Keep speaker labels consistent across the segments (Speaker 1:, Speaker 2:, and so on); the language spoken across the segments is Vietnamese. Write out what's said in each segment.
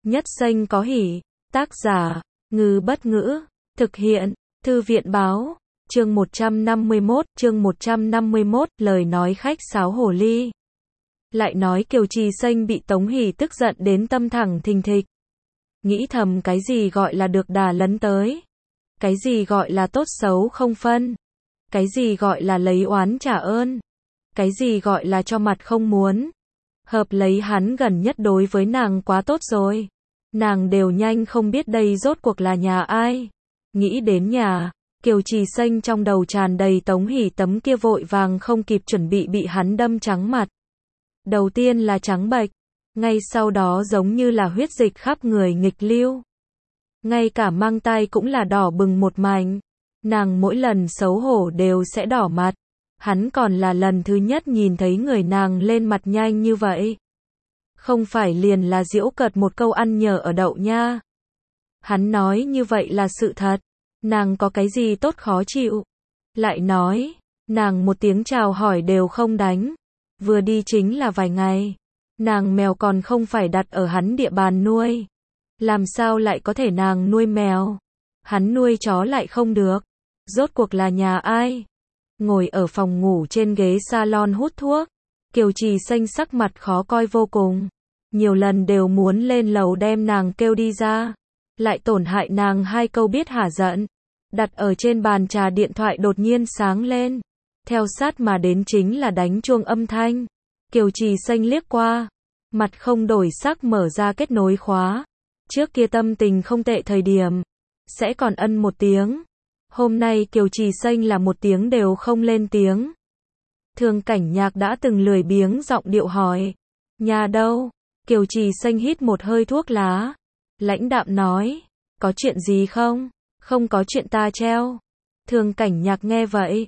Speaker 1: Nhất xanh có hỉ. Tác giả, Ngư Bất Ngữ. Thực hiện, Thư viện Báo. Chương 151, lời nói khách sáo hồ ly. Lại nói Kiều Trì Xanh bị Tống Hỷ tức giận đến tâm thẳng thình thịch. Nghĩ thầm cái gì gọi là được đà lấn tới. Cái gì gọi là tốt xấu không phân. Cái gì gọi là lấy oán trả ơn. Cái gì gọi là cho mặt không muốn. Hợp lấy hắn gần nhất đối với nàng quá tốt rồi. Nàng đều nhanh không biết đây rốt cuộc là nhà ai. Nghĩ đến nhà, Kiều Trì Xanh trong đầu tràn đầy Tống Hỷ tấm kia vội vàng không kịp chuẩn bị hắn đâm trắng mặt. Đầu tiên là trắng bệch, ngay sau đó giống như là huyết dịch khắp người nghịch lưu. Ngay cả mang tai cũng là đỏ bừng một mảnh. Nàng mỗi lần xấu hổ đều sẽ đỏ mặt. Hắn còn là lần thứ nhất nhìn thấy người nàng lên mặt nhanh như vậy. Không phải liền là giễu cợt một câu ăn nhờ ở đậu nha. Hắn nói như vậy là sự thật. Nàng có cái gì tốt khó chịu. Lại nói, nàng một tiếng chào hỏi đều không đánh. Vừa đi chính là vài ngày. Nàng mèo còn không phải đặt ở hắn địa bàn nuôi. Làm sao lại có thể nàng nuôi mèo. Hắn nuôi chó lại không được. Rốt cuộc là nhà ai? Ngồi ở phòng ngủ trên ghế salon hút thuốc. Kiều Trì Xanh sắc mặt khó coi vô cùng. Nhiều lần đều muốn lên lầu đem nàng kêu đi ra. Lại tổn hại nàng hai câu biết hả giận. Đặt ở trên bàn trà điện thoại đột nhiên sáng lên. Theo sát mà đến chính là đánh chuông âm thanh. Kiều Trì Xanh liếc qua. Mặt không đổi sắc mở ra kết nối khóa. Trước kia tâm tình không tệ thời điểm. Sẽ còn ân một tiếng. Hôm nay Kiều Trì Xanh là một tiếng đều không lên tiếng. Thường Cảnh Nhạc đã từng lười biếng giọng điệu hỏi. Nhà đâu? Kiều Trì Xanh hít một hơi thuốc lá. Lãnh đạm nói. Có chuyện gì không? Không có chuyện ta treo. Thường Cảnh Nhạc nghe vậy.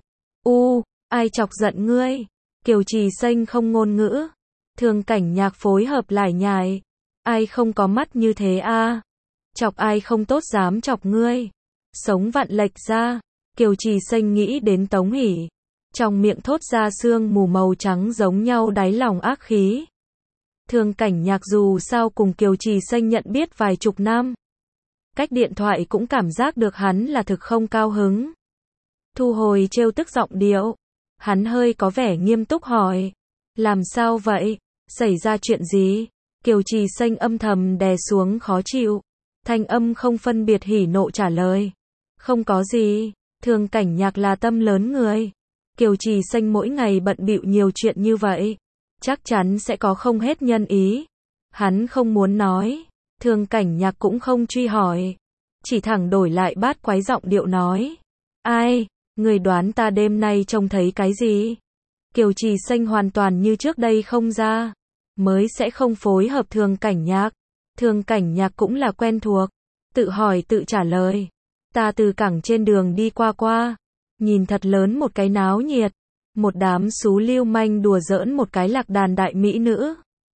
Speaker 1: Ai chọc giận ngươi? Kiều Trì Xanh không ngôn ngữ. Thường Cảnh Nhạc phối hợp lải nhải. Ai không có mắt như thế a? Chọc ai không tốt dám chọc ngươi. Sống vặn lệch ra. Kiều Trì Xanh nghĩ đến Tống Hỷ. Trong miệng thốt ra sương mù màu trắng giống nhau đáy lòng ác khí. Thường Cảnh Nhạc dù sao cùng Kiều Trì Xanh nhận biết vài chục năm. Cách điện thoại cũng cảm giác được hắn là thực không cao hứng. Thu hồi trêu tức giọng điệu. Hắn hơi có vẻ nghiêm túc hỏi. Làm sao vậy? Xảy ra chuyện gì? Kiều Trì Xanh âm thầm đè xuống khó chịu. Thanh âm không phân biệt hỉ nộ trả lời. Không có gì. Thường Cảnh Nhạc là tâm lớn người. Kiều Trì Xanh mỗi ngày bận bịu nhiều chuyện như vậy. Chắc chắn sẽ có không hết nhân ý. Hắn không muốn nói. Thường Cảnh Nhạc cũng không truy hỏi. Chỉ thẳng đổi lại bát quái giọng điệu nói. Ai? Người đoán ta đêm nay trông thấy cái gì? Kiều Trì Xanh hoàn toàn như trước đây không ra. Mới sẽ không phối hợp Thường Cảnh Nhạc. Thường Cảnh Nhạc cũng là quen thuộc. Tự hỏi tự trả lời. Ta từ cảng trên đường đi qua. Nhìn thật lớn một cái náo nhiệt. Một đám xú lưu manh đùa giỡn một cái lạc đàn đại mỹ nữ.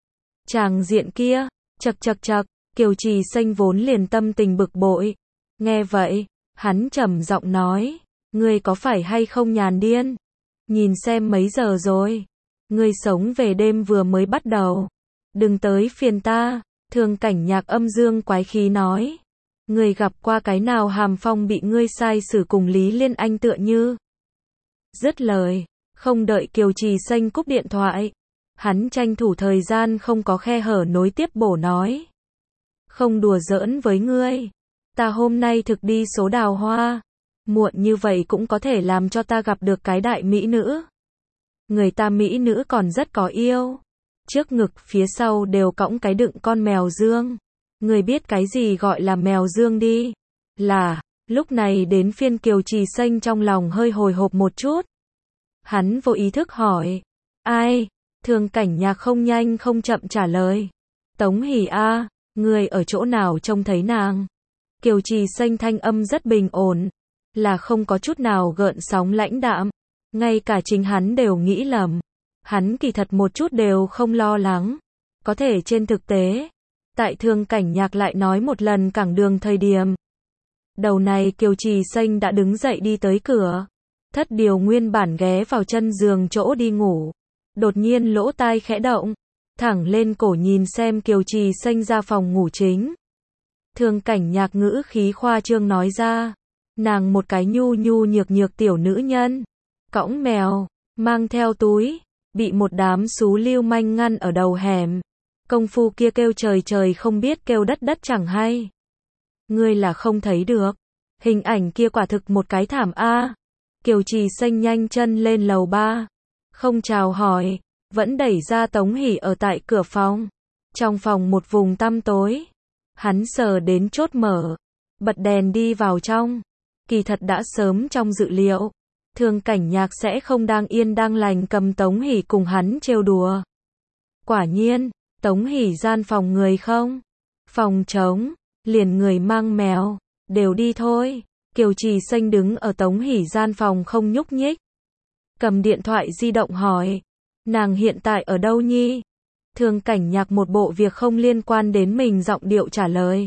Speaker 1: Tràng diện kia, chậc. Kiều Trì Xanh vốn liền tâm tình bực bội. Nghe vậy, hắn trầm giọng nói. Ngươi có phải hay không nhàn điên? Nhìn xem mấy giờ rồi. Ngươi sống về đêm vừa mới bắt đầu. Đừng tới phiền ta. Thường Cảnh Nhạc âm dương quái khí nói. Ngươi gặp qua cái nào hàm phong bị ngươi sai xử cùng Lý Liên Anh tựa như. Dứt lời, không đợi Kiều Trì Xanh cúp điện thoại. Hắn tranh thủ thời gian không có khe hở nối tiếp bổ nói. Không đùa giỡn với ngươi. Ta hôm nay thực đi số đào hoa. Muộn như vậy cũng có thể làm cho ta gặp được cái đại mỹ nữ. Người ta mỹ nữ còn rất có yêu. Trước ngực phía sau đều cõng cái đựng con mèo dương. Người biết cái gì gọi là mèo dương đi. Là, lúc này đến phiên Kiều Trì Xanh trong lòng hơi hồi hộp một chút. Hắn vô ý thức hỏi. Ai? Thường Cảnh Nhạc không nhanh không chậm trả lời. Tống Hỷ a, người ở chỗ nào trông thấy nàng? Kiều Trì Xanh thanh âm rất bình ổn. Là không có chút nào gợn sóng lãnh đạm. Ngay cả chính hắn đều nghĩ lầm. Hắn kỳ thật một chút đều không lo lắng. Có thể trên thực tế, tại Thường Cảnh Nhạc lại nói một lần cảng đường thời điểm. Đầu này Kiều Trì Xanh đã đứng dậy đi tới cửa. Thất điều nguyên bản ghé vào chân giường chỗ đi ngủ. Đột nhiên lỗ tai khẽ động. thẳng lên cổ nhìn xem Kiều Trì Xanh ra phòng ngủ chính. Thường Cảnh Nhạc ngữ khí khoa trương nói ra, nàng một cái nhu nhu nhược nhược tiểu nữ nhân, cõng mèo, mang theo túi, bị một đám xú lưu manh ngăn ở đầu hẻm. Công phu kia kêu trời trời không biết kêu đất đất chẳng hay. Ngươi là không thấy được. Hình ảnh kia quả thực một cái thảm a. Kiều Trì Xanh nhanh chân lên lầu 3. Không chào hỏi, vẫn đẩy ra Tống Hỷ ở tại cửa phòng. Trong phòng một vùng tăm tối. Hắn sờ đến chốt mở, bật đèn đi vào trong. Kỳ thật đã sớm trong dự liệu. Thường Cảnh Nhạc sẽ không đang yên đang lành cầm Tống Hỷ cùng hắn trêu đùa. Quả nhiên, Tống Hỷ gian phòng người không? Phòng trống, liền người mang mèo, đều đi thôi. Kiều Trì Xanh đứng ở Tống Hỷ gian phòng không nhúc nhích. Cầm điện thoại di động hỏi, nàng hiện tại ở đâu nhi? Thường Cảnh Nhạc một bộ việc không liên quan đến mình giọng điệu trả lời.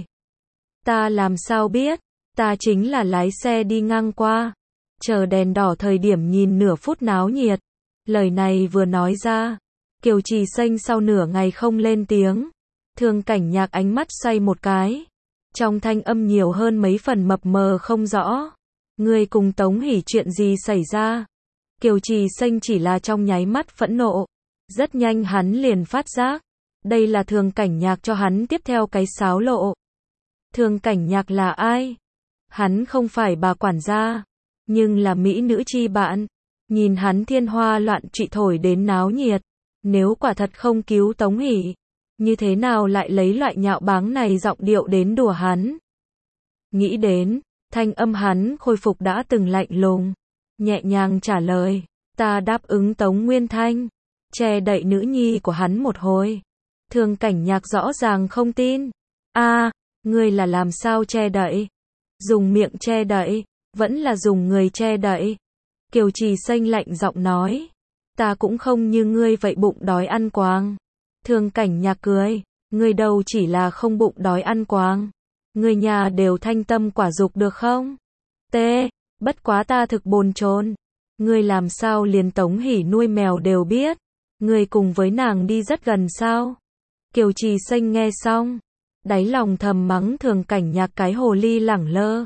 Speaker 1: Ta làm sao biết, ta chính là lái xe đi ngang qua. Chờ đèn đỏ thời điểm nhìn nửa phút náo nhiệt. Lời này vừa nói ra, Kiều Trì Xanh sau nửa ngày không lên tiếng. Thường Cảnh Nhạc ánh mắt xoay một cái. Trong thanh âm nhiều hơn mấy phần mập mờ không rõ. Ngươi cùng Tống Hỷ chuyện gì xảy ra? Kiều Trì Xanh chỉ là trong nháy mắt phẫn nộ. Rất nhanh hắn liền phát giác. Đây là Thường Cảnh Nhạc cho hắn tiếp theo cái xáo lộ. Thường Cảnh Nhạc là ai? Hắn không phải bà quản gia, nhưng là mỹ nữ chi bạn. Nhìn hắn thiên hoa loạn trụy thổi đến náo nhiệt. Nếu quả thật không cứu Tống Hỷ, như thế nào lại lấy loại nhạo báng này giọng điệu đến đùa hắn? Nghĩ đến, thanh âm hắn khôi phục đã từng lạnh lùng, nhẹ nhàng trả lời, ta đáp ứng Tống Nguyên Thanh, che đậy nữ nhi của hắn một hồi. Thường Cảnh Nhạc rõ ràng không tin. A, ngươi là làm sao che đậy? Dùng miệng che đậy, vẫn là dùng người che đậy? Kiều Trì Xanh lạnh giọng nói, ta cũng không như ngươi vậy bụng đói ăn quàng. Thường Cảnh Nhạc cười, ngươi đâu chỉ là không bụng đói ăn quàng, người nhà đều thanh tâm quả dục được không? T, bất quá ta thực bồn chồn. Ngươi làm sao liền Tống Hỷ nuôi mèo đều biết? Ngươi cùng với nàng đi rất gần sao? Kiều Trì Xanh nghe xong, đáy lòng thầm mắng Thường Cảnh Nhạc cái hồ ly lẳng lơ.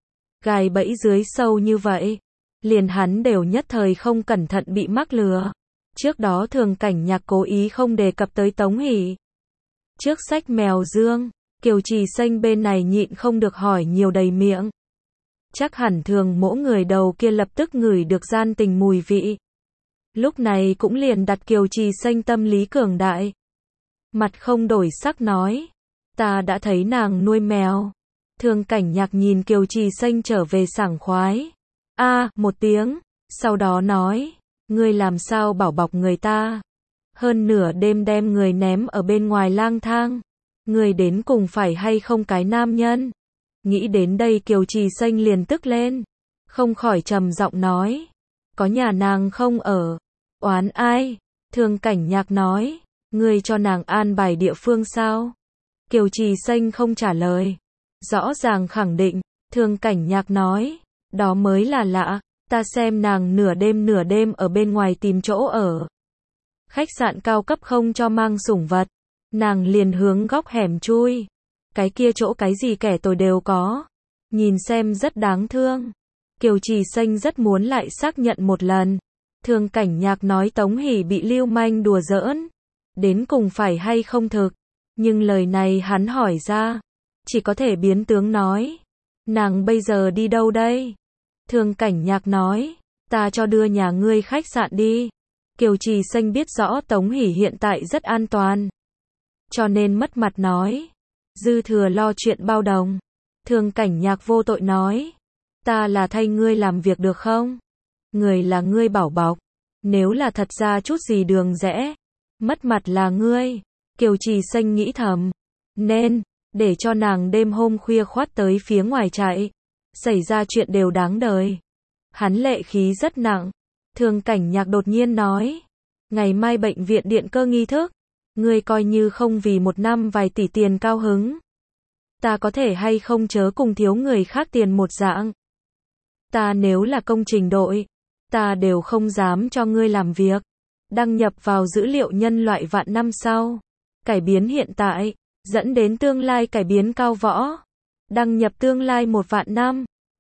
Speaker 1: Gài bẫy dưới sâu như vậy, liền hắn đều nhất thời không cẩn thận bị mắc lừa. Trước đó Thường Cảnh Nhạc cố ý không đề cập tới Tống Hỷ. Trước sách mèo dương, Kiều Trì Xanh bên này nhịn không được hỏi nhiều đầy miệng. Chắc hẳn Thường Mỗ người đầu kia lập tức ngửi được gian tình mùi vị. Lúc này cũng liền đặt Kiều Trì Xanh tâm lý cường đại. Mặt không đổi sắc nói, ta đã thấy nàng nuôi mèo. Thường Cảnh Nhạc nhìn Kiều Trì Xanh trở về sảng khoái. A, một tiếng, sau đó nói, ngươi làm sao bảo bọc người ta? Hơn nửa đêm đem người ném ở bên ngoài lang thang. Ngươi đến cùng phải hay không cái nam nhân? Nghĩ đến đây Kiều Trì Xanh liền tức lên. Không khỏi trầm giọng nói. Có nhà nàng không ở. Oán ai? Thường Cảnh Nhạc nói. Ngươi cho nàng an bài địa phương sao? Kiều Trì Xanh không trả lời. Rõ ràng khẳng định. Thường Cảnh Nhạc nói. Đó mới là lạ. Ta xem nàng nửa đêm ở bên ngoài tìm chỗ ở. Khách sạn cao cấp không cho mang sủng vật. Nàng liền hướng góc hẻm chui. Cái kia chỗ cái gì kẻ tồi đều có. Nhìn xem rất đáng thương. Kiều Trì Xanh rất muốn lại xác nhận một lần. Thường Cảnh Nhạc nói Tống Hỷ bị lưu manh đùa giỡn. Đến cùng phải hay không thực. Nhưng lời này hắn hỏi ra. Chỉ có thể biến tướng nói. Nàng bây giờ đi đâu đây? Thường Cảnh Nhạc nói. Ta cho đưa nhà ngươi khách sạn đi. Kiều Trì Xanh biết rõ Tống Hỷ hiện tại rất an toàn. Cho nên mất mặt nói. Dư thừa lo chuyện bao đồng. Thường Cảnh Nhạc vô tội nói. Ta là thay ngươi làm việc được không? Người là ngươi bảo bọc. Nếu là thật ra chút gì đường rẽ. Mất mặt là ngươi. Kiều Trì Xanh nghĩ thầm. Nên, để cho nàng đêm hôm khuya khoắt tới phía ngoài chạy. Xảy ra chuyện đều đáng đời. Hắn lệ khí rất nặng. Thường Cảnh Nhạc đột nhiên nói. Ngày mai bệnh viện điện cơ nghi thức. Ngươi coi như không vì một năm vài tỷ tiền cao hứng. Ta có thể hay không chớ cùng thiếu người khác tiền một dạng. Ta nếu là công trình đội. Ta đều không dám cho ngươi làm việc. đăng nhập vào dữ liệu nhân loại vạn năm sau. Cải biến hiện tại, dẫn đến tương lai cải biến cao võ. Đăng nhập tương lai 1 vạn năm.